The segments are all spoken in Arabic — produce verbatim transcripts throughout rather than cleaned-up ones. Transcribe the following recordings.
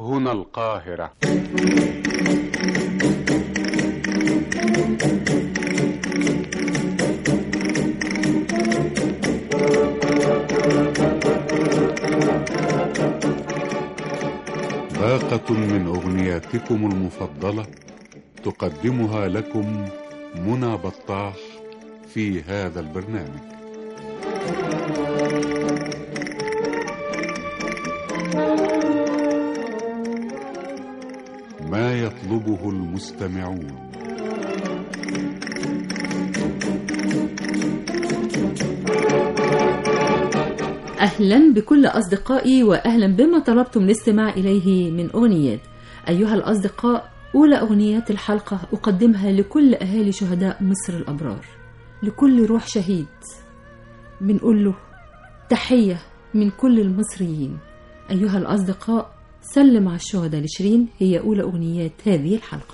هنا القاهرة. باقة من أغنياتكم المفضلة تقدمها لكم منى بطاح في هذا البرنامج. ما يطلبه المستمعون. أهلا بكل أصدقائي وأهلا بما طلبتم الاستماع إليه من أغنيات. أيها الأصدقاء، أولى أغنيات الحلقة أقدمها لكل أهالي شهداء مصر الأبرار، لكل روح شهيد بنقول له تحية من كل المصريين. أيها الأصدقاء، سلم على الشهداء لشيرين هي أولى أغنيات هذه الحلقة.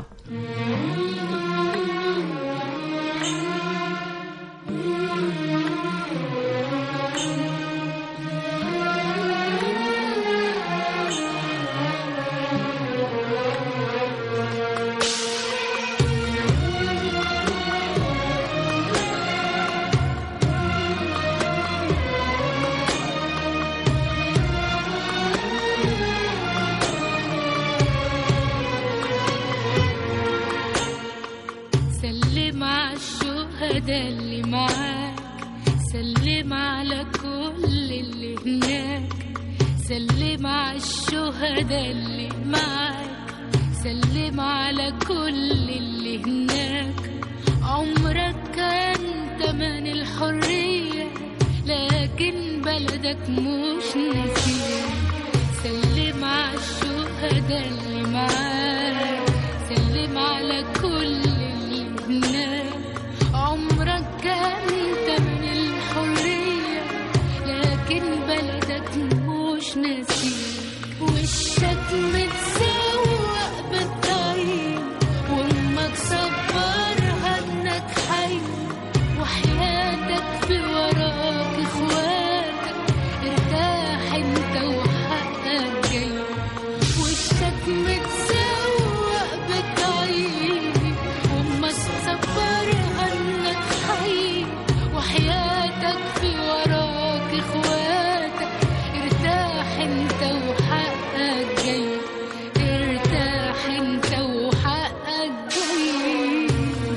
ده اللي معاك، سلم على كل اللي هناك، سلم على الشهداء اللي معاك، سلم على كل اللي هناك. عمرك كان تمن الحرية لكن بلدك مش ناسية. سلم على الشهداء اللي معاك، سلم على كل اللي هناك. عمرك كان تمن الحرية لكن بلدك مش ناسيك. وشك متسوق بالطريق وامك صبرها انك حي، وحياتك في وراك اخواتك ارتاح انت وحقك جاي. وشك متسوق بالطريق وامك صبرها انك حي، وحياتك في وراك اخواتك ارتاح انت وحقك جاي، ارتاح انت وحقك جاي.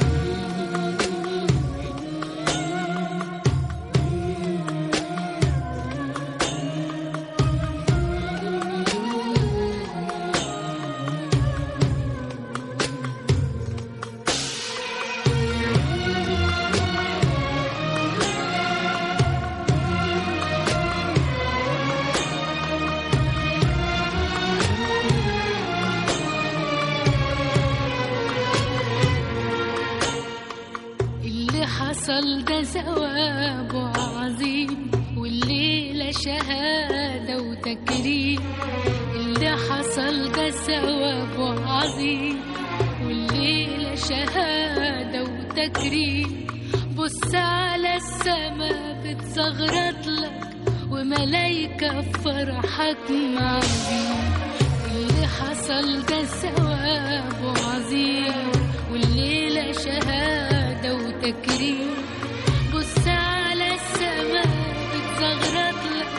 حصل ده ثوابه عظيم والليلة شهادة وتكريم. اللي حصل ده ثوابه عظيم والليلة شهادة وتكريم. بص على السما بتصغرط لك وملايكة فرحك معزين. اللي حصل ده ثوابه عظيم والليلة شهادة وتكريم. بص على السماء بتصغرط لك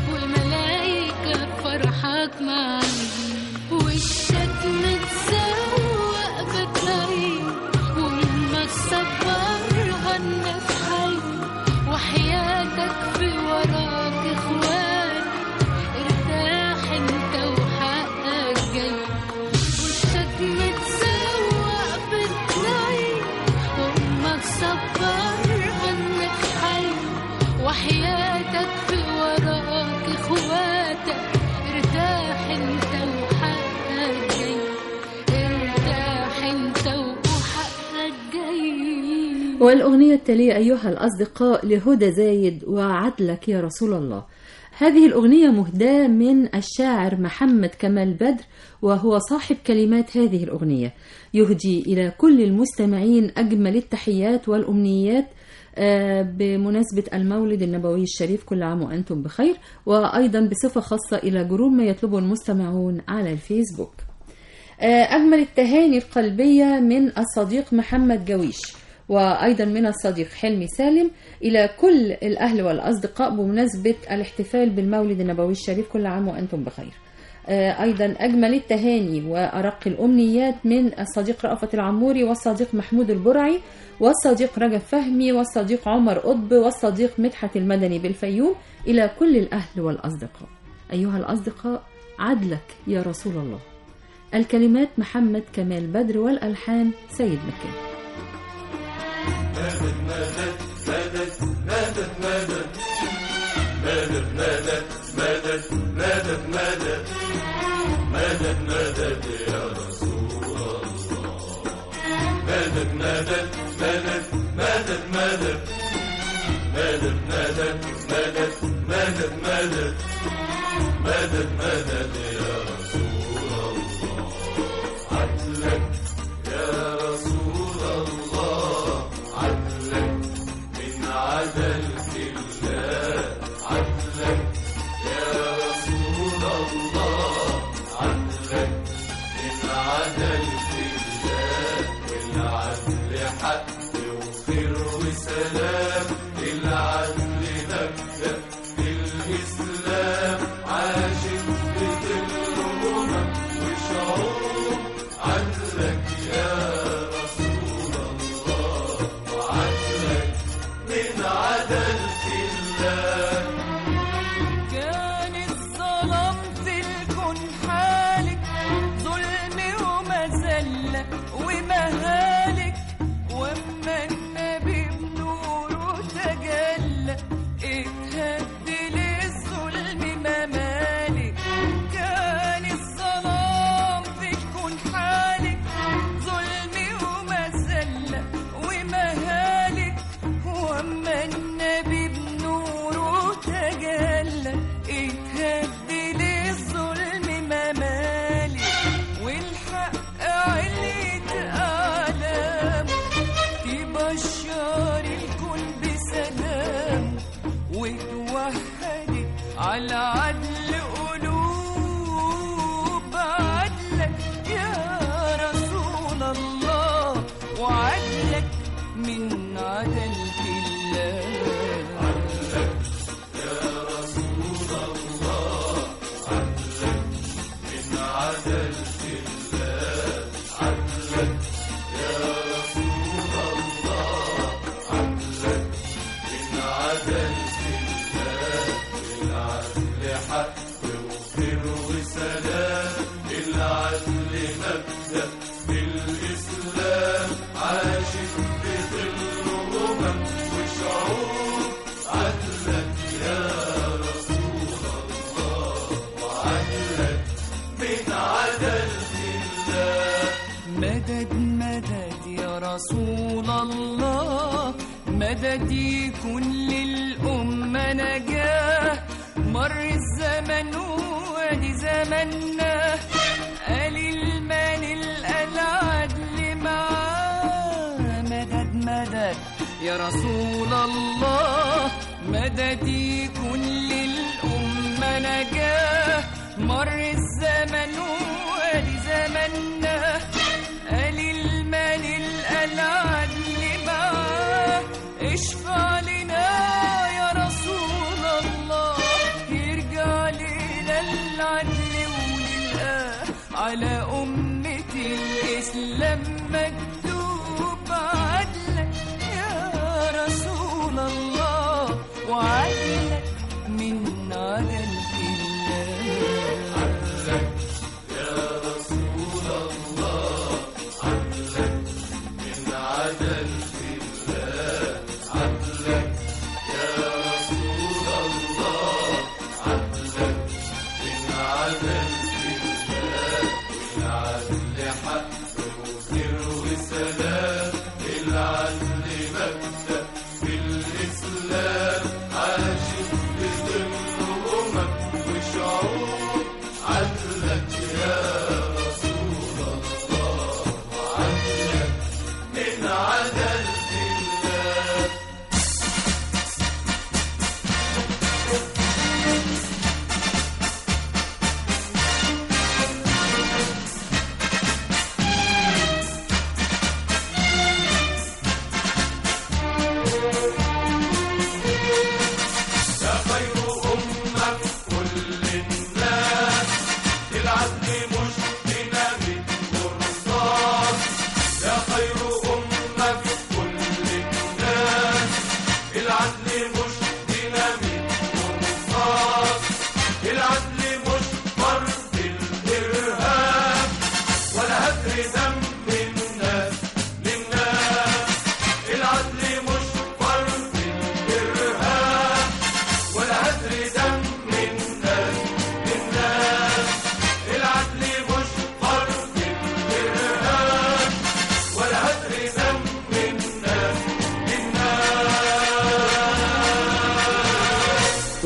وملايكة فرحك معاهم. وشك متسوق بالطريق وامك صبرها انك حي، وحياتك في وراك اخواتك ارتاح انت وحقك جاي. وشك متسوق بالطريق وامك صبرها انك حي، وحياتك في وراك اخواتك ارتاح انت وحقك جاي، ارتاح انت وحقك جاي. والأغنية التالية أيها الأصدقاء لهدى زايد وعدلك يا رسول الله. هذه الأغنية مهداة من الشاعر محمد كمال بدر، وهو صاحب كلمات هذه الأغنية. يهدي إلى كل المستمعين أجمل التحيات والأمنيات بمناسبة المولد النبوي الشريف، كل عام وأنتم بخير، وأيضا بصفة خاصة إلى جروب ما يطلبه المستمعون على الفيسبوك. أجمل التهاني القلبية من الصديق محمد جويش، وأيضا من الصديق حلمي سالم، إلى كل الأهل والأصدقاء بمناسبة الاحتفال بالمولد النبوي الشريف، كل عام وأنتم بخير. أيضا أجمل التهاني وأرق الأمنيات من الصديق رأفت العموري، والصديق محمود البرعي، والصديق رجب فهمي، والصديق عمر قطب، والصديق مدحت المدني بالفيوم، إلى كل الأهل والأصدقاء. أيها الأصدقاء، عدلك يا رسول الله. الكلمات محمد كمال بدر، والألحان سيد مكان. مدد مدد مدد مدد مدد مدد مدد مدد مدد مدد مدد يا رسول الله. مدد مدد مدد مدد مدد مدد مدد مدد مدد مدد مدد مدد يا رسول الله. عدلك يا رسول الله، عدلك من عدلك الله. عدلك يا رسول الله، عدلك من عدلك الله. والعدل حق وخير وسلام، العدل نبدأ بالإسلام. عاشق بكل الأمم وشعوب، عدلك يا رسول الله، وعدلك من عدلك الله. كان الظلام في الكون حالك، ظلم ومذلة ومهالك، واما النبي بنوره تجلى، اتهد للظلم ممالك. كان الظلام في الكون حالك، ظلم ومذلة ومهالك، واما النبي بنوره تجلى، اتهد للظلم ممالك. والحق عليت أعلام، تبشر الكون بسلام، وتوحدت على عدل قلوب. عدلك يا رسول الله، وعدلك من عدلك الله. عدلك يا رسول الله، عدلك من عدلك الله. عدلك يا رسول الله، عدلك من عدلك الله. العدل حق وخير وسلام، العدل مبدأ بالإسلام. عاشق بكل الأمم وشعوب، عدلك يا رسول الله، وعدلك من عدلك الله. مدد مدد يا رسول الله، مدد يكون للأمة نجاة. مر الزمن وادي زمننا، قال المال العدل معاه. مدد مدد يا رسول الله، مدد يكون للأمة نجاة. مر الزمن وادي زمننا، قال المال العدل معاه. اشفع لنا يا رسول الله، يرجع لنا العدل وللآه. على أمة الإسلام مكتوب، عدلك يا رسول الله، وعدلك من عدلك الله. عدلك يا رسول الله، عدلك من عدلك الله. عدلك يا رسول الله، عدلك من عدلك الله. والعدل حق وخير وسلام،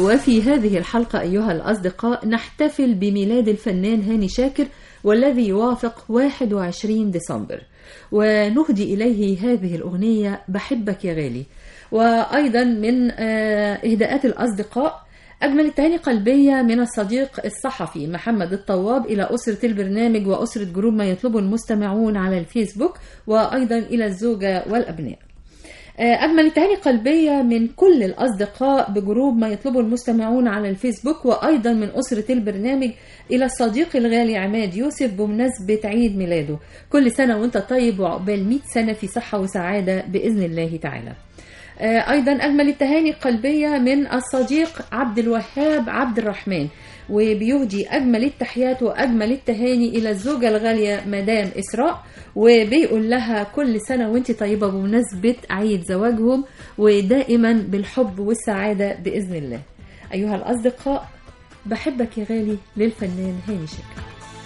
وفي هذه الحلقة أيها الأصدقاء نحتفل بميلاد الفنان هاني شاكر والذي يوافق واحد وعشرين ديسمبر، ونهدي إليه هذه الأغنية بحبك يا غالي. وأيضا من إهداءات الأصدقاء أجمل التهاني قلبية من الصديق الصحفي محمد الطواب إلى أسرة البرنامج وأسرة جروب ما يطلبه المستمعون على الفيسبوك، وأيضا إلى الزوجة والأبناء. أجمل التهاني قلبية من كل الأصدقاء بجروب ما يطلبه المستمعون على الفيسبوك، وأيضا من أسرة البرنامج إلى الصديق الغالي عماد يوسف بمناسبة عيد ميلاده. كل سنة وانت طيب وعقبال مئة سنة في صحة وسعادة بإذن الله تعالى. أيضا أجمل التهاني قلبية من الصديق عبد الوهاب عبد الرحمن، وبيهدي أجمل التحيات وأجمل التهاني إلى الزوجة الغالية مدام إسراء، وبيقول لها كل سنة وانت طيبة بمناسبة عيد زواجهم، ودائما بالحب والسعادة بإذن الله. أيها الأصدقاء، بحبك يا غالي للفنان هاني شاكر.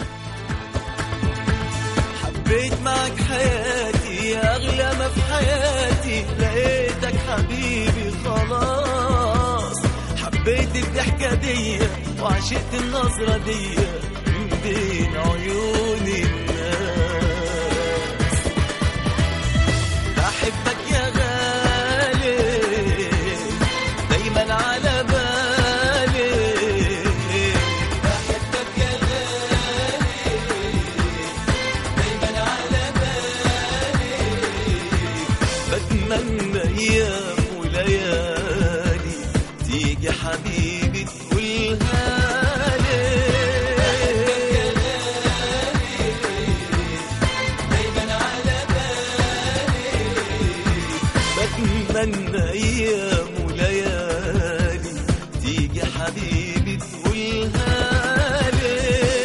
حبيت معك حياتي يا أغلى ما في حياتي، لقيتك حبيبي خلاص. حبيت الضحكة دي وعشقت النظرة دي من بين عيون الناس. بحبك يا غالي دايما على بالي. بحبك يا غالي دايما على بالي. بتمنى ايام وليالي تيجي حبيبي تقولها لي. دايما على بالي. بتمنى ايام وليالي تيجي حبيبي تقولها لي.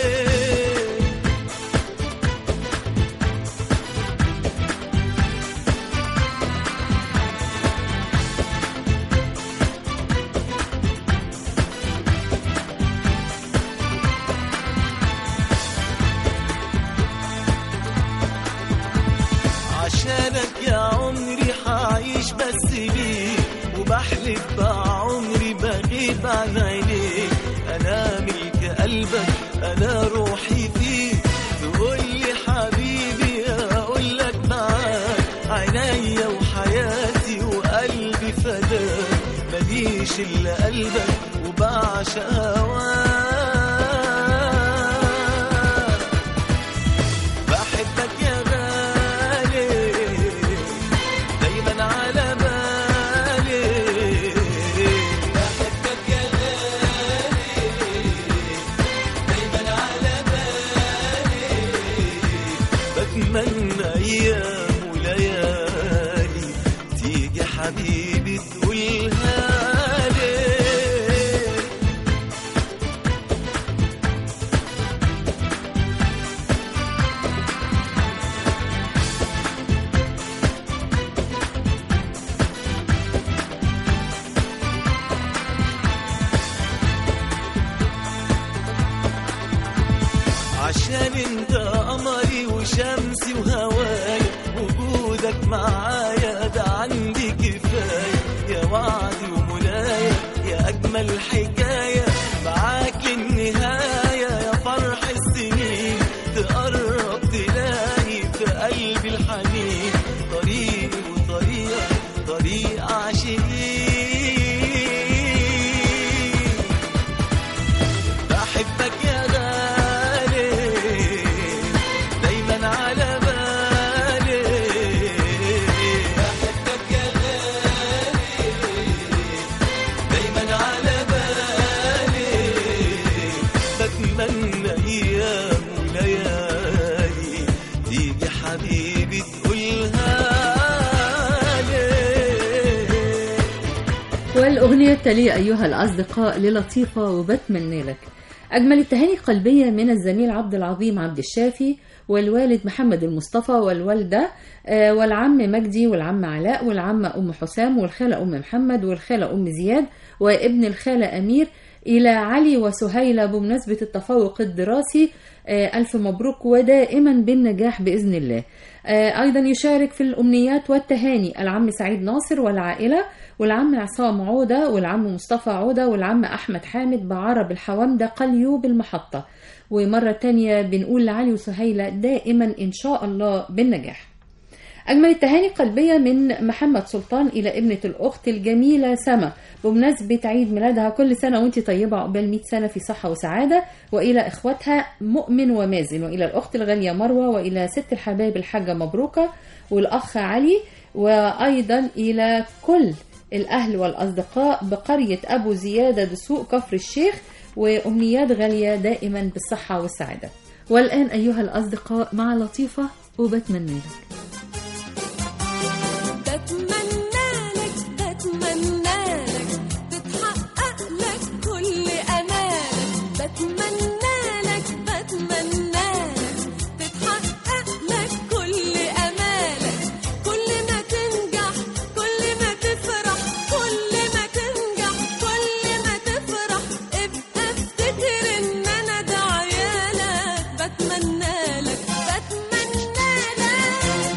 عشانك يا عمري حعيش بس بيك، وبحلف بعمري بغيب عن عينيك. أنا ملك قلبك أنا روحي فيك، تقولي حبيبي أقولك معاك. عينيا وحياتي وقلبي فداك، مليش إلا قلبك وبعشق هواك. بحبك يا غالي دايما على بالي. بحبك يا غالي دايما على بالي. بتمنى ايام وليالي تيجي حبيبي تقولها لي. عشان انت قمري وشمسي وهواي، وجودك معايا ده عندي كفاية. يا وعدي ومنايا يا أجمل حكاية، معاك النهاية يا فرح السنين. تقرب تلاقي في قلبي الحنين، طريقي وطريقك طريق عاشقين. بحبك يا غالي دايما على بالي. بحبك يا غالي دايما على بالي. بتمنى ايام وليالي تيجي حبيبي تقولها لي. والأغنية التالية أيها الأصدقاء للطيفة وبتمنى لك. أجمل التهاني قلبية من الزميل عبد العظيم عبد الشافي والوالد محمد المصطفى والوالدة والعم مجدي والعم علاء والعمة أم حسام والخالة أم محمد والخالة أم زياد وابن الخالة أمير، إلى علي وسهيلة بمناسبة التفوق الدراسي، ألف مبروك ودائما بالنجاح بإذن الله. أيضا يشارك في الأمنيات والتهاني العم سعيد ناصر والعائلة، والعم عصام عودة، والعم مصطفى عودة، والعم أحمد حامد بعرب الحوامدة قليوب المحطة. ومرة تانية بنقول لعلي وسهيلة دائما إن شاء الله بالنجاح. أجمل التهاني قلبية من محمد سلطان إلى ابنة الأخت الجميلة سما بمناسبة عيد ميلادها، كل سنة وانت طيبة عقبال مئة سنة في صحة وسعادة، وإلى إخواتها مؤمن ومازن، وإلى الأخت الغالية مروة، وإلى ست الحبايب الحاجة مبروكة والأخ علي، وأيضا إلى كل الأهل والأصدقاء بقرية أبو زيادة دسوق كفر الشيخ، وأمنيات غالية دائما بالصحة والسعادة. والآن أيها الأصدقاء مع لطيفة وبتمنى لك. بتمنى لك بتمنى لك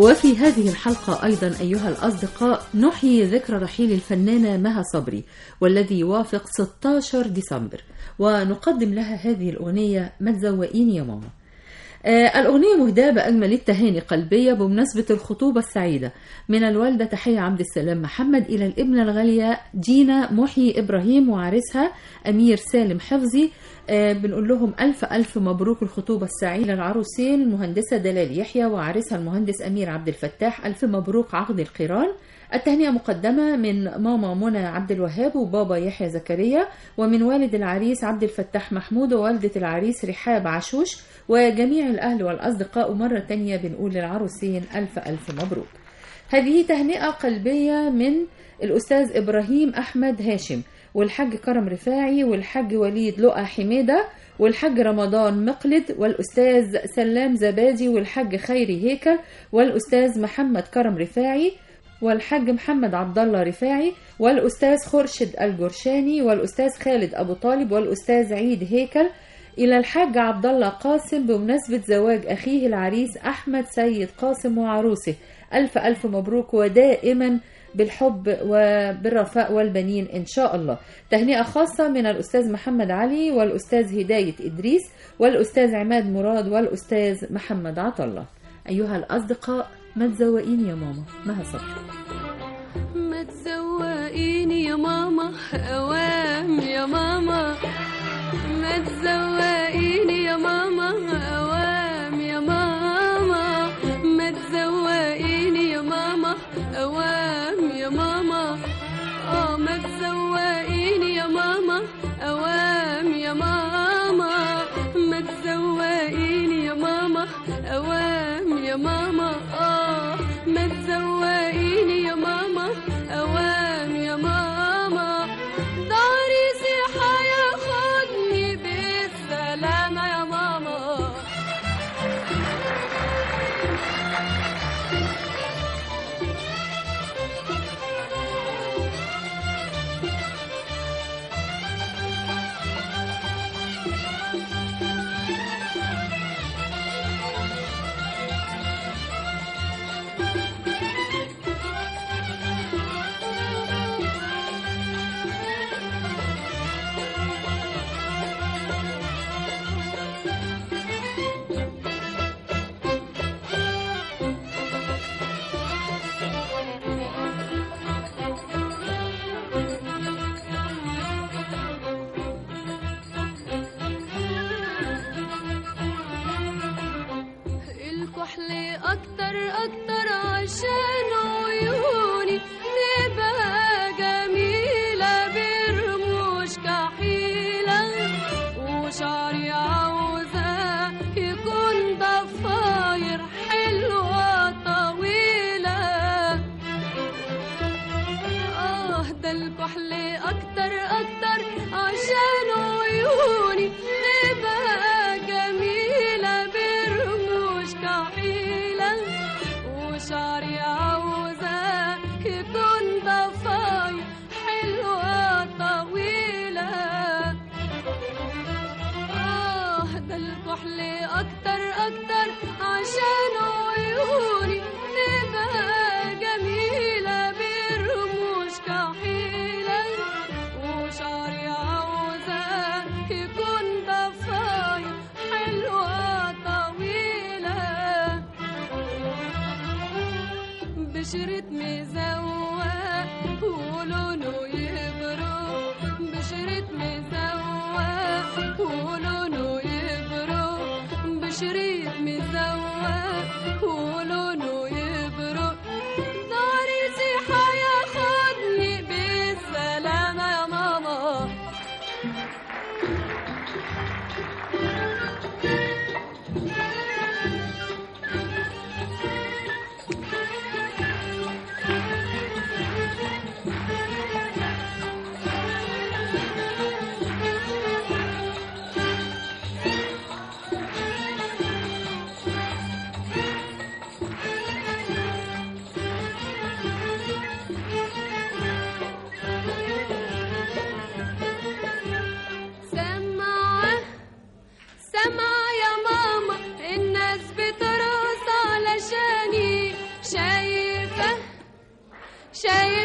وفي هذه الحلقة أيضا أيها الأصدقاء نحيي ذكرى رحيل الفنانة مها صبري والذي يوافق ستة عشر ديسمبر، ونقدم لها هذه الأغنية ما تزوقيني يا ماما. آه الأغنية مهداة بأجمل التهاني قلبية بمناسبة الخطوبة السعيدة من الوالدة تحية عبد السلام محمد إلى الابنة الغالية دينا محي إبراهيم وعريسها أمير سالم حفظي. آه بنقول لهم ألف ألف مبروك الخطوبة السعيدة للعروسين المهندسة دلال يحيى وعريسها المهندس أمير عبد الفتاح. ألف مبروك عقد القيران. التهنئة مقدمة من ماما منى عبد الوهاب وبابا يحيى زكريا، ومن والد العريس عبد الفتاح محمود ووالدة العريس رحاب عشوش وجميع الأهل والأصدقاء. ومرة تانية بنقول للعروسين ألف ألف مبروك. هذه تهنئة قلبية من الأستاذ إبراهيم أحمد هاشم والحاج كرم رفاعي والحاج وليد لقى حميدة والحاج رمضان مقلد والأستاذ سلام زبادي والحاج خيري هيكل والأستاذ محمد كرم رفاعي والحاج محمد عبد الله رفاعي والأستاذ خرشد الجرشاني والأستاذ خالد أبو طالب والأستاذ عيد هيكل. إلى الحاج عبد الله قاسم بمناسبة زواج أخيه العريس أحمد سيد قاسم وعروسه. ألف ألف مبروك ودائما بالحب وبالرفاء والبنين إن شاء الله. تهنئة خاصة من الأستاذ محمد علي والأستاذ هداية إدريس والأستاذ عماد مراد والأستاذ محمد عطلة. أيها الأصدقاء ما تزوقيني يا ماما مها صبري. ما تزوقيني يا ماما أوام يا ماما، ما تزوقيني يا ماما أوام يا ماما، ما تزوقيني يا ماما أوام يا ماما، آه ما تزوقيني يا ماما أوام يا ماما، ما تزوقيني يا ماما أوام يا ماما، آه ما تزوقيني يا ماما أوام يا ماما. ده عريسي حياخدني بالسلامة يا ماما. أكتر أكتر عشان عيوني تبقى جميلة برموش كحيلة، وشعري عاوزة يكون ضفاير حلوة طويلة. آه ده الكحل أكتر أكتر عشان عيوني تبقى جميلة برموش كحيلة، وشعري عاوزة يكون ضفاير حلوة طويلة. آه ده الكحل أكتر أكتر عشان عيوني تبقى جميلة برموش كحيلة، وشعري عاوزة يكون ضفاير حلوة طويلة. بشرة مزوق ولونه يبرق، بشرة مزوق ولونه يبرق، بشرة مزوق ولونه يبرق. ده عريسي حياخدني بالسلامة يا ماما.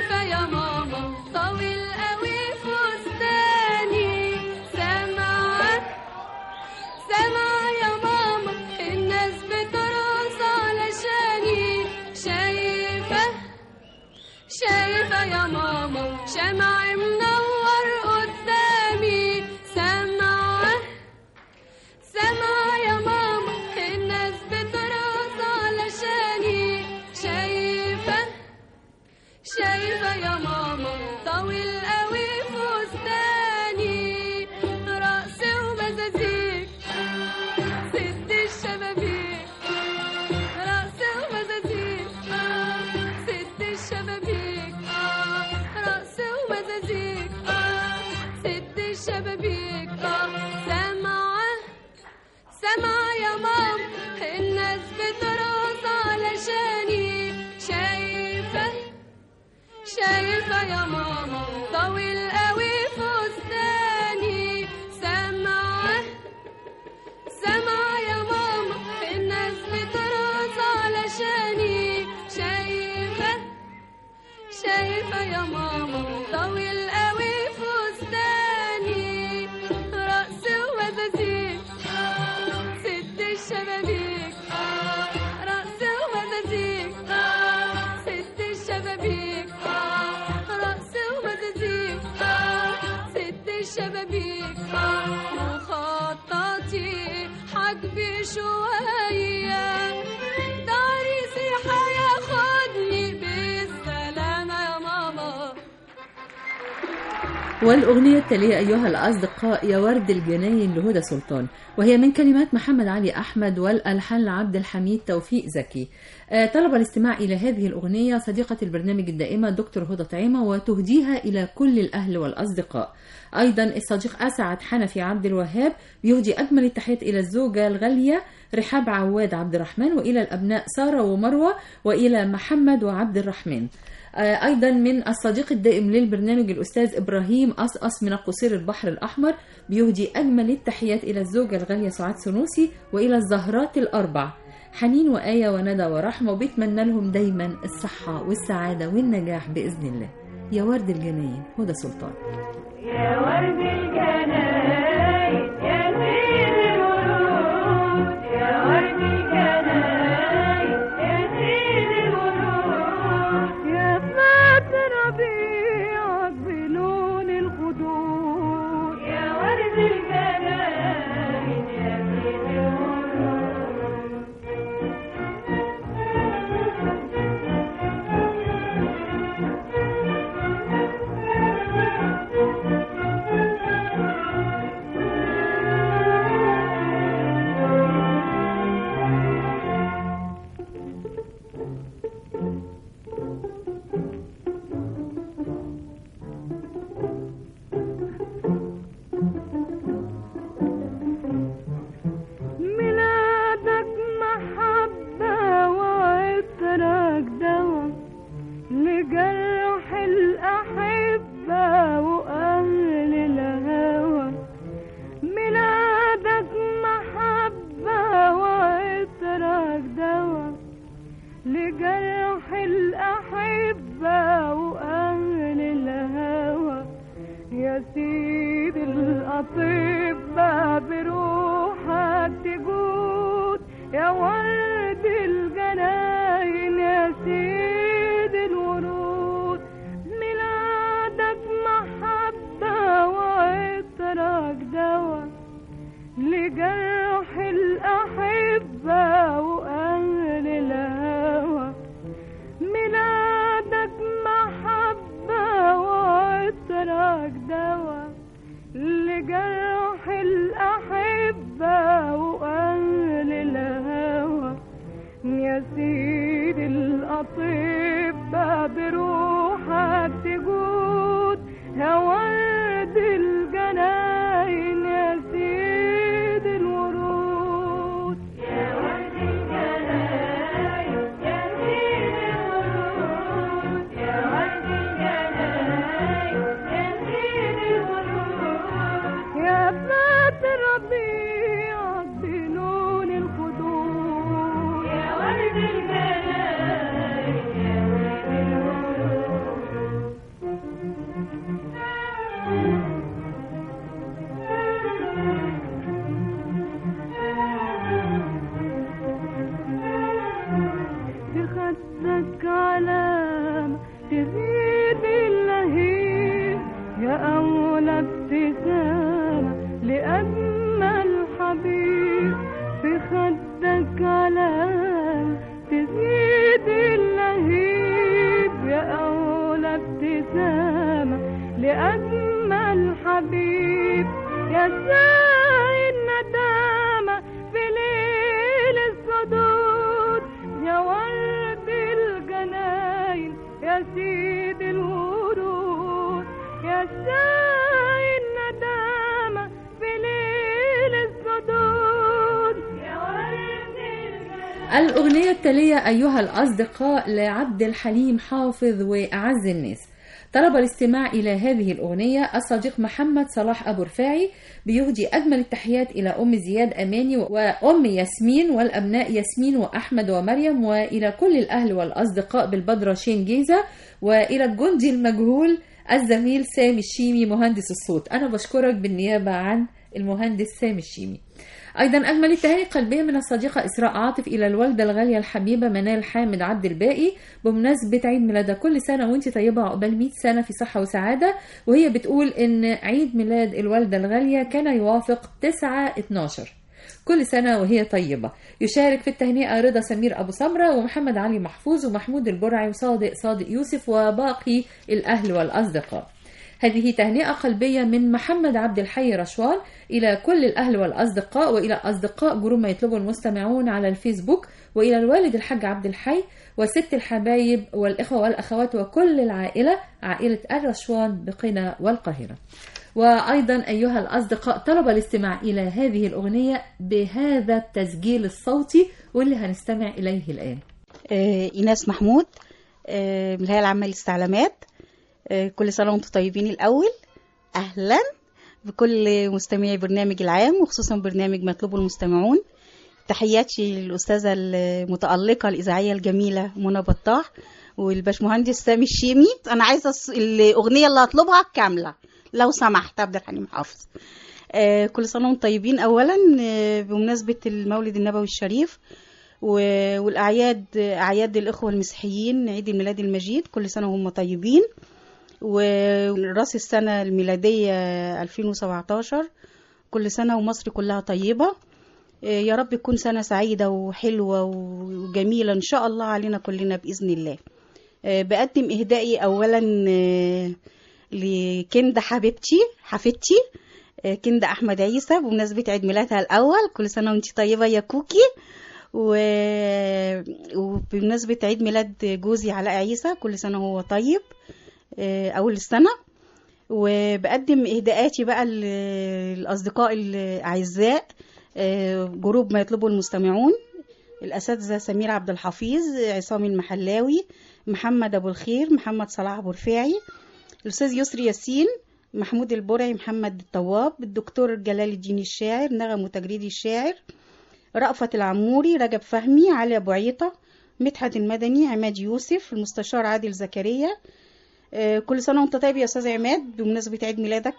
شايفة يا ماما طويل قوي فستاني، سامعة سامعة يا ماما الناس بترقص علشاني، شايفة شايفة يا ماما شمع منور قدامي، سامعة سامعة يا ماما الناس بترقص علشاني، شايفة شايفة يا ماما طويل قوي فستاني، رقص ومزازيك سد الشبابيك، رقص ومزازيك سد الشبابيك، رقص ومزازيك سد الشبابيك، سامعة سامعة يا ماما الناس بترقص علشاني، شايفة شايفة يا ماما طويل قوي فستاني، سامعة سامعة يا ماما الناس بترقص علشاني، شايفة شايفة يا ماما طويل قوي فستاني، رقص ومزازيك سد الشبابيك، رقص ومزازيك سد الشبابيك، رقص ومزازيك سد الشبابيك، مخططي حجبي شوية ده عريسي هياخدني بالسلامة يا ماما. والأغنية التالية أيها الأصدقاء يا ورد الجناين لهدى سلطان، وهي من كلمات محمد علي أحمد والألحان لعبد الحميد توفيق زكي. آه، طلب الاستماع إلى هذه الأغنية صديقة البرنامج الدائمة دكتور هدى طعيمة، وتهديها إلى كل الأهل والأصدقاء. أيضا الصديق أسعد حنفي عبد الوهاب بيهدي أجمل التحيات إلى الزوجة الغالية رحاب عواد عبد الرحمن، وإلى الأبناء سارة ومروة، وإلى محمد وعبد الرحمن. أيضا من الصديق الدائم للبرنامج الأستاذ إبراهيم أصأص من قصير البحر الأحمر بيهدي أجمل التحيات إلى الزوجة الغالية سعاد سنوسي، وإلى الزهرات الأربع حنين وآية وندى ورحمة، وبيتمنى لهم دايما الصحة والسعادة والنجاح بإذن الله. يا ورد الجناين هدى سلطان. يا ورد الجناين يا زين الورود، يا ورد الجناين يا زين الورود، يا فات ربيعك بلون الخدود، يا ورد الجناين يا زين الورود. ميلادك محبة وعطرك دوا لجرح الأحبة وأهل الهوى، ميلادك محبة وعطرك دوا لجرح الأحبة وأهل الهوى، يا سيد الأطباء بروحك تجود، يا ورد الجناين يا سيد الورود، ميلادك محبة وعطرك دوا لجرح الأحبة وأهل الهوى، ميلادك محبة وعطرك دوا لجرح الأحبة وأهل الهوى، يا سيد الأطباء بروحك تجود، يا ورد الجناين يا سيد الورود، يا ورد الجناين يا سيد الورود، يا ورد الجناين يا سيد الورود، يا فات ربيعك بلون الخدود، يا ورد الجناين يا سيد الورود. شاي الندامة في ليل الصدود، يا ورد الجناين يا سيد الورود، يا شاي الندامة في ليل الصدود، يا ورد الجناين. الأغنية التالية أيها الأصدقاء لعبد الحليم حافظ وأعز الناس. طلب الاستماع إلى هذه الأغنية الصديق محمد صلاح أبو رفاعي، بيهدي أجمل التحيات إلى أم زياد أماني وأم ياسمين والأبناء ياسمين وأحمد ومريم، وإلى كل الأهل والأصدقاء بالبدرة شين جيزة، وإلى الجندي المجهول الزميل سامي الشيمي مهندس الصوت. أنا بشكرك بالنيابة عن المهندس سامي الشيمي. أيضا أجمل التهاني قلبية من الصديقة إسراء عاطف إلى الوالدة الغالية الحبيبة منال حامد عبد الباقي بمناسبة عيد ميلادها. كل سنة وانت طيبة عقبال مئة سنة في صحة وسعادة. وهي بتقول إن عيد ميلاد الوالدة الغالية كان يوافق تسعة اتناشر. كل سنة وهي طيبة. يشارك في التهنئة رضا سمير أبو سمرة ومحمد علي محفوظ ومحمود البرعي وصادق صادق يوسف وباقي الأهل والأصدقاء. هذه تهنئة قلبية من محمد عبد الحي رشوان إلى كل الأهل والأصدقاء، وإلى أصدقاء جروب ما يطلبه المستمعون على الفيسبوك، وإلى الوالد الحاج عبد الحي وست الحبايب والإخوة والأخوات وكل العائلة، عائلة الرشوان بقنا والقاهرة. وأيضا أيها الأصدقاء طلب الاستماع إلى هذه الأغنية بهذا التسجيل الصوتي واللي هنستمع إليه الآن. آه إيناس محمود آه من الهيئة العامة للاستعلامات. آه كل سنة وانتم طيبين. الأول أهلا بكل مستمعي برنامج العام وخصوصا برنامج مطلوبه المستمعون. تحياتي للأستاذة المتألقة الإذاعية الجميلة منى بطاح والباشمهندس سامي الشيمي. أنا عايزة الأغنية اللي هطلبها كاملة لو سمحت عبد الحليم حافظ. آه كل سنة وانتم طيبين. أولا آه بمناسبة المولد النبوي الشريف والأعياد، أعياد الإخوة المسيحيين، عيد الميلاد المجيد، كل سنة وهم طيبين. ورأس السنة الميلادية ألفين وسبعتاشر كل سنة ومصر كلها طيبة. يا رب تكون سنة سعيدة وحلوة وجميلة إن شاء الله علينا كلنا بإذن الله. بقدم إهدائي أولا لكندا حبيبتي حفيدتي كندا أحمد عيسى بمناسبة عيد ميلادها الأول. كل سنة وانتي طيبة يا كوكي. وبمناسبة عيد ميلاد جوزي علاء عيسى كل سنة هو طيب أول السنة. وبقدم إهداءاتي بقى للأصدقاء الأعزاء جروب ما يطلبه المستمعون، الأساتذة سمير عبد الحفيظ، عصام المحلاوي، محمد أبو الخير، محمد صلاح أبو رفاعي، الأستاذ يسري ياسين، محمود البرعي، محمد الطواب، الدكتور جلال الدين الشاعر، نغم وتجريدي الشاعر، رأفت العموري، رجب فهمي، علي أبو عيطة، مدحت المدني، عماد يوسف، المستشار عادل زكريا. كل سنة وانت طيب يا أستاذ عماد بمناسبة عيد ميلادك.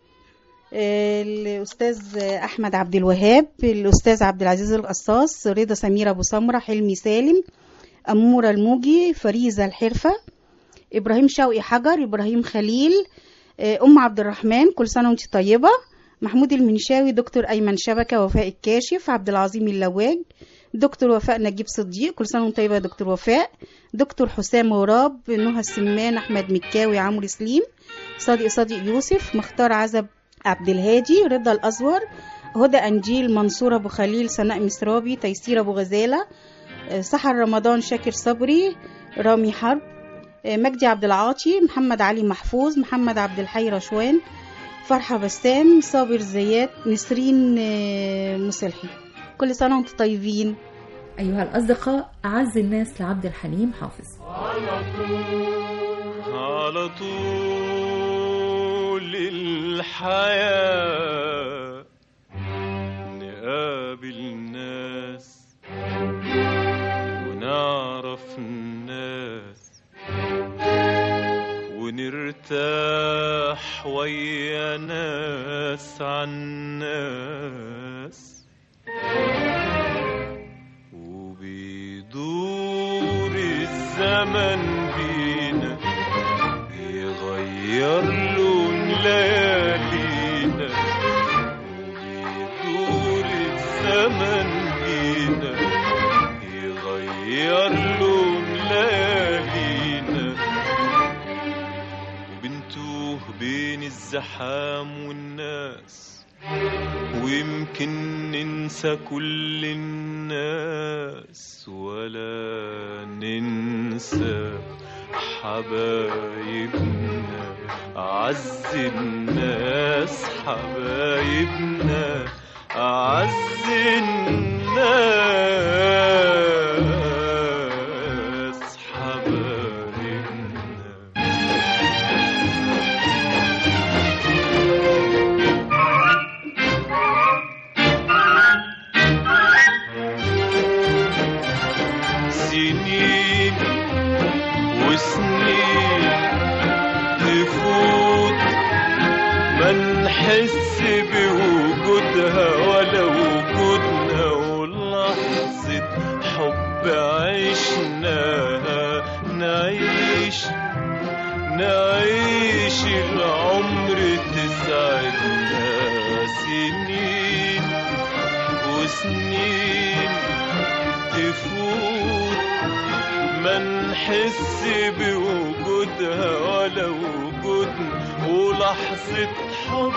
الأستاذ أحمد عبد الوهاب، الأستاذ عبد العزيز القصاص، رضا سمير أبو سمرة، حلمي سالم، أمورة الموجي، فريزة الحرفة، إبراهيم شوقي حجر، إبراهيم خليل، أم عبد الرحمن، كل سنة وانت طيبة، محمود المنشاوي، دكتور أيمن شبكة، وفاء الكاشف، عبد العظيم اللواج، دكتور وفاء نجيب صديق، كل سنة وانت طيبة يا دكتور وفاء، دكتور حسام وراب، نهى السمان، أحمد مكاوي، عمرو سليم، صادق صادق يوسف، مختار عزب عبد الهادي، رضا الأزور، هدى أنجيل، منصور أبو خليل، سناء مسرابي، تيسير أبو غزالة، سحر رمضان، شاكر صبري، رامي حرب، مجدي عبد العاطي، محمد علي محفوظ، محمد عبد الحي رشوان، فرحة بسام، صابر زيات، نسرين مصلحي. كل سنة وانتم طيبين. أيها الأصدقاء أعز الناس لعبد الحليم حافظ. على طول على طول الحياة نقابل ناس ونعرف الناس ونرتاح ويا ناس عن ناس، وبيدور الزمن بينا يغير لون ليالينا، وبيدور الزمن بينا يغير لون ليالينا، وبنتوه بين الزحام والناس ويمكن ننسى كل الناس ولا ننسى حبايبنا أعز الناس، حبايبنا أعز الناس حبايبنا. سنين وسنين تفوت ما نحس بوجودها ولا وجودنا، ولحظة حب عشناها نعيش نعيش العمر تسعدنا. سنين وسنين تفوت ما نحس بوجودها ولا وجودنا، ولحظة حب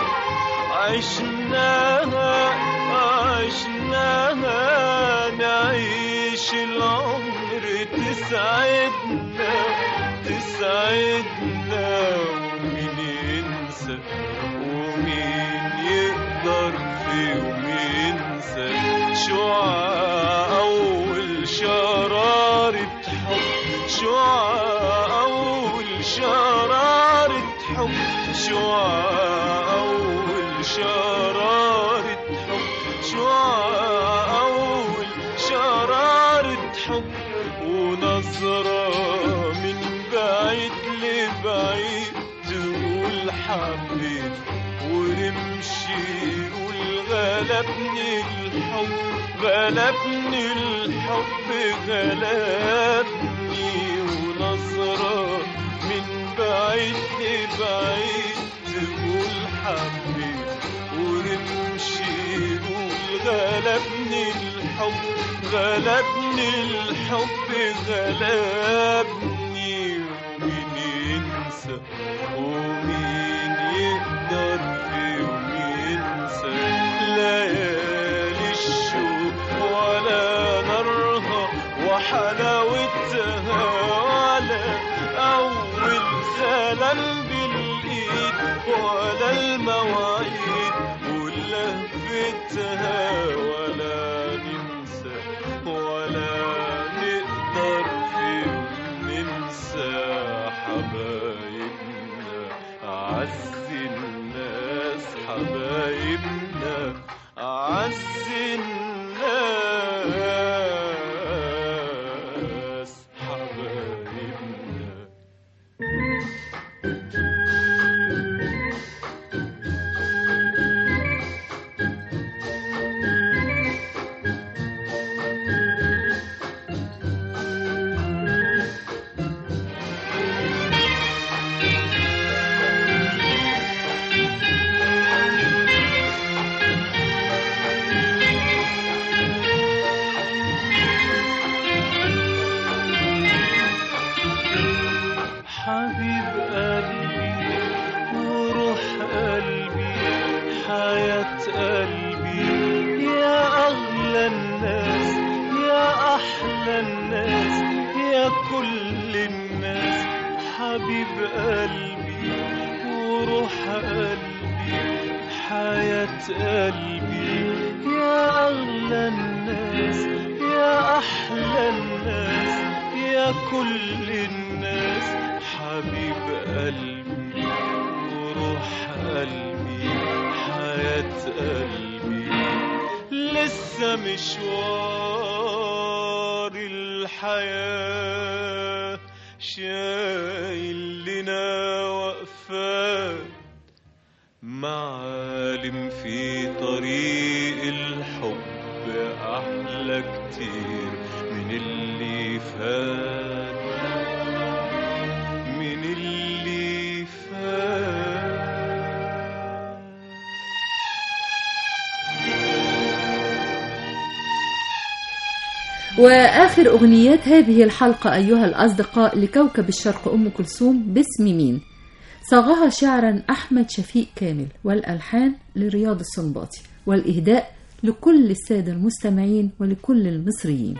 عشناها عشناها نعيش العمر تسعدنا تسعدنا. ومين ينسى ومين يقدر في يوم ينسى شعاع أول شرارة حب، شعاع أول شرارة حب، شعاع أول شرارة حب، شعاع أول شرارة حب. ونظرة من بعيد لبعيد تقول حبيت، ورمشي يقول غلبني الحب، غلبني الحب غلبني. ونظرة من بعيد لبعيد تقول حبيت، ورمشي يقول غلبني الحب، غلبني الحب غلبني. ومين ينسى ومين يقدر في يوم ينسى ليالي الشوق ولا نارها وحلاوتها، ولا أول سلام بالإيد ولا المواعيد ولهفتها، ولا ننسى ولا نقدر في يوم ننسى حبايبنا أعز الناس، حبايبنا أعز الناس حبايبنا. حبيب قلبي وروح قلبي حياة قلبي، يا أغلى الناس يا أحلى الناس يا كل الناس. حبيب قلبي وروح قلبي حياة قلبي، يا أغلى الناس يا أحلى الناس يا كل الناس. حبيب قلبي وروح قلبي حياة قلبي. لسه مشوار الحياة شايل لنا وقفات، معالم في طريق الحب أحلى كتير من اللي فات، من اللي فات. وآخر أغنيات هذه الحلقة أيها الأصدقاء لكوكب الشرق أم كلثوم باسم مين. صاغها شعرا أحمد شفيق كامل، والألحان لرياض السنباطي، والإهداء لكل السادة المستمعين ولكل المصريين.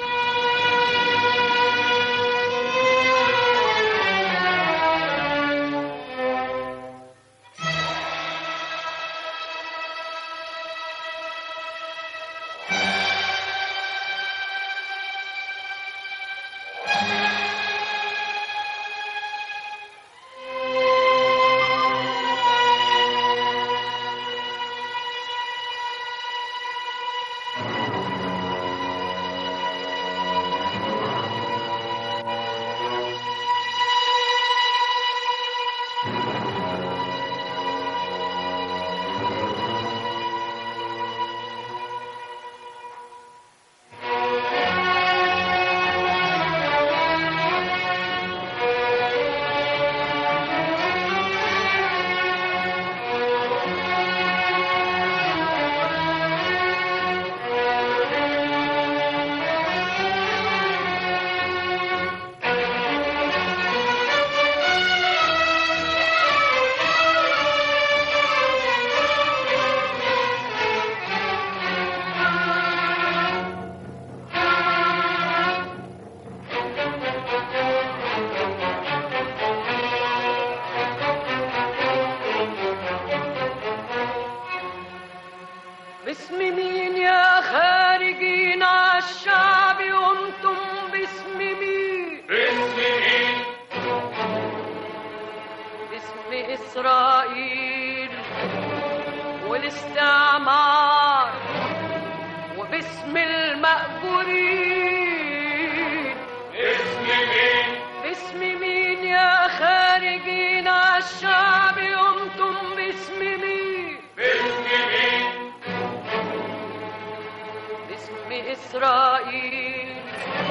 باسم مين يا خارجين عالشعب قمتم باسم مين؟ باسم مين؟ باسم إسرائيل والاستعمار وباسم المأجورين. باسم مين؟ باسم مين يا خارجين عالشعب قمتم باسم مين؟ باسم مين؟ باسم إسرائيل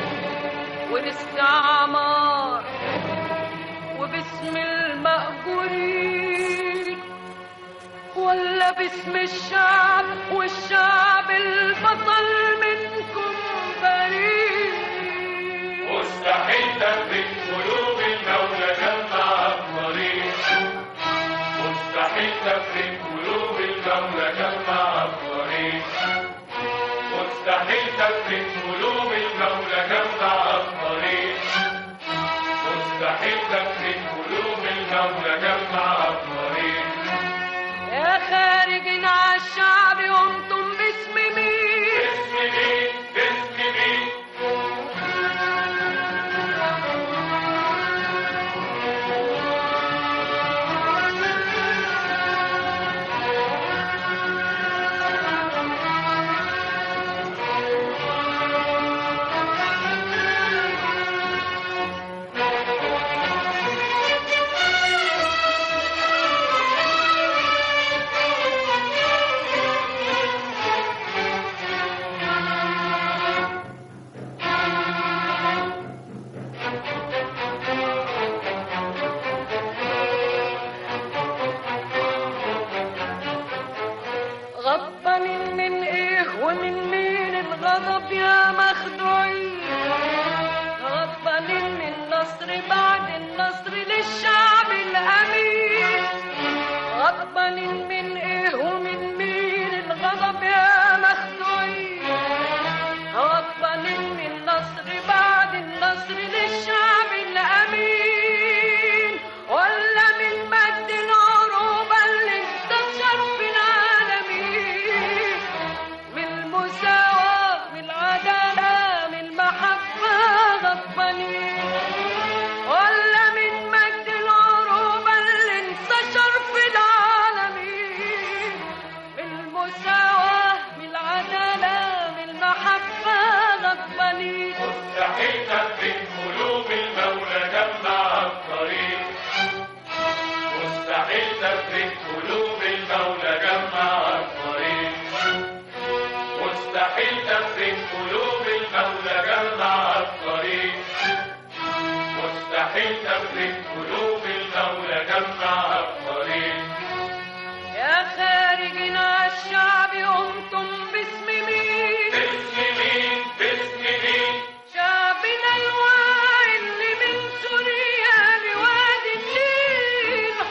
والاستعمار وباسم المأجورين، ولا باسم الشعب والشعب البطل منكم بريء؟ مستحيل تفرق قلوب المولى جمع الطريق. مستحيل تفرق قلوب المولى جمع الطريق. مستحيل تفرق قلوب المولى جمع الطريق. مستحيل تفرق قلوب المولى جمع الطريق. يا خارجين عالشعب قمتم باسم مين؟ باسم مين؟ باسم مين؟ غضبانين من ايه ومن مين الغضب يا مخدوعين؟ غضبانين من نصر بعد النصر للشعب الامين. غضبانين من ايه ومن مين الغضب يا مخدوعين؟ غضبانين من نصر بعد النصر للشعب الامين، ولا من مجد العروبه اللي انتشر في العالمين، من المساواه من العداله من المحبه. غضبانين ولا من مجد العروبه اللي انتشر في العالمين، من المساواه من العداله من المحبه. غضبانين مستحيل تفرق قلوب المولى جمع الطريق. مستحيل تفرق قلوب المولى جمع الطريق. مستحيل تفرق قلوب المولى جمع الطريق. مستحيل تفرق قلوب المولى جمع الطريق. يا خارجين عالشعب قمتم باسم مين؟ باسم مين؟ باسم مين؟ شعبنا الواعي اللي من سوريا لوادي النيل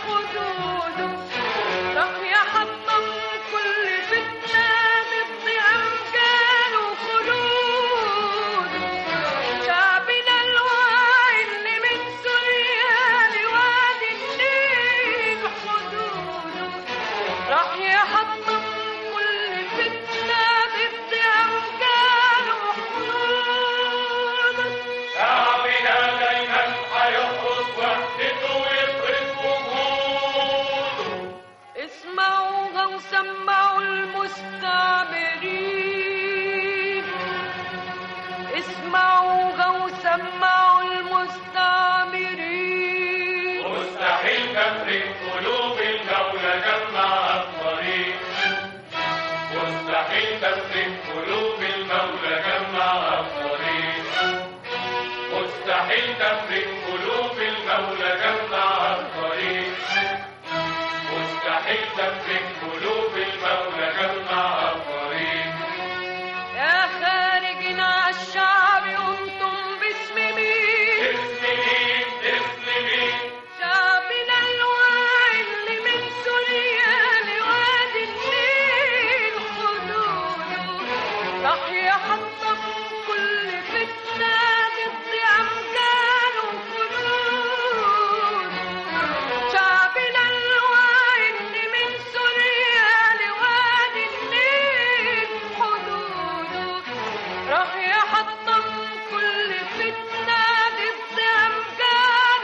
تفرق قلوب المولى جمع الطريق مستحيل تفرق قلوب المولى جمع الطريق مستحيل تفرق قلوب المولى جمع الطريق مستحيل تفرق قلوب المولى جمع الطريق يا خارجين عالشعب انتم باسم مين اسم مين اسم مين شعبنا الواعي اللي من سوريا لوادي النيل حدوده راح يحطم كل فتنة ضد أمجاد وفرود شعبنا الواعي اللي من سوريا لوادي النيل حدوده راح يحطم كل فتنة ضد أمجاد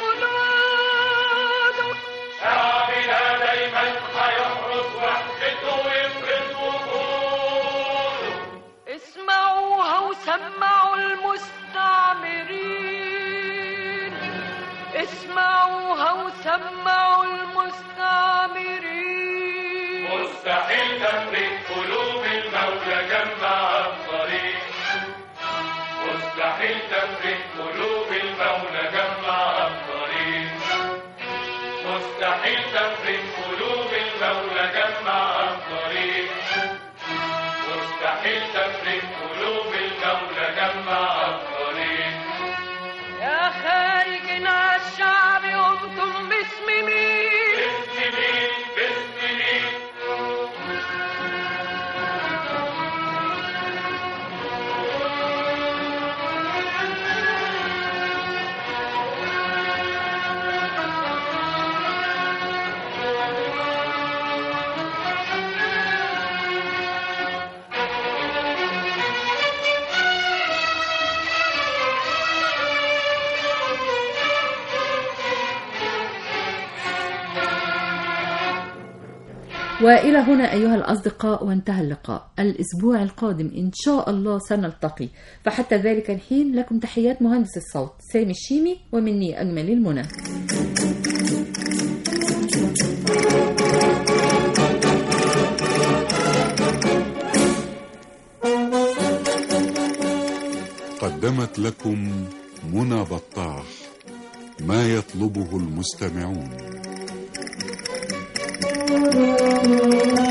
وفروده شعبنا دايما هيحرس وحدته ويفرض وجوده اسمعوها وسمعوا المستعمرين اسمعوها وسمعوا المستعمرين مستحيل تفرق قلوب المولى جمع الطريق مستحيل تفرق قلوب المولى جمع الطريق مستحيل تفرق قلوب المولى جمع الطريق مستحيل تفرق قلوب المولى جمع الطريق يا خارجين عالشعب قمتم باسم مين باسم مين باسم مين وإلى هنا أيها الأصدقاء وانتهى اللقاء. الأسبوع القادم إن شاء الله سنلتقي، فحتى ذلك الحين لكم تحيات مهندس الصوت سامي الشيمي ومني أجمل المنى. قدمت لكم منى بطاح ما يطلبه المستمعون.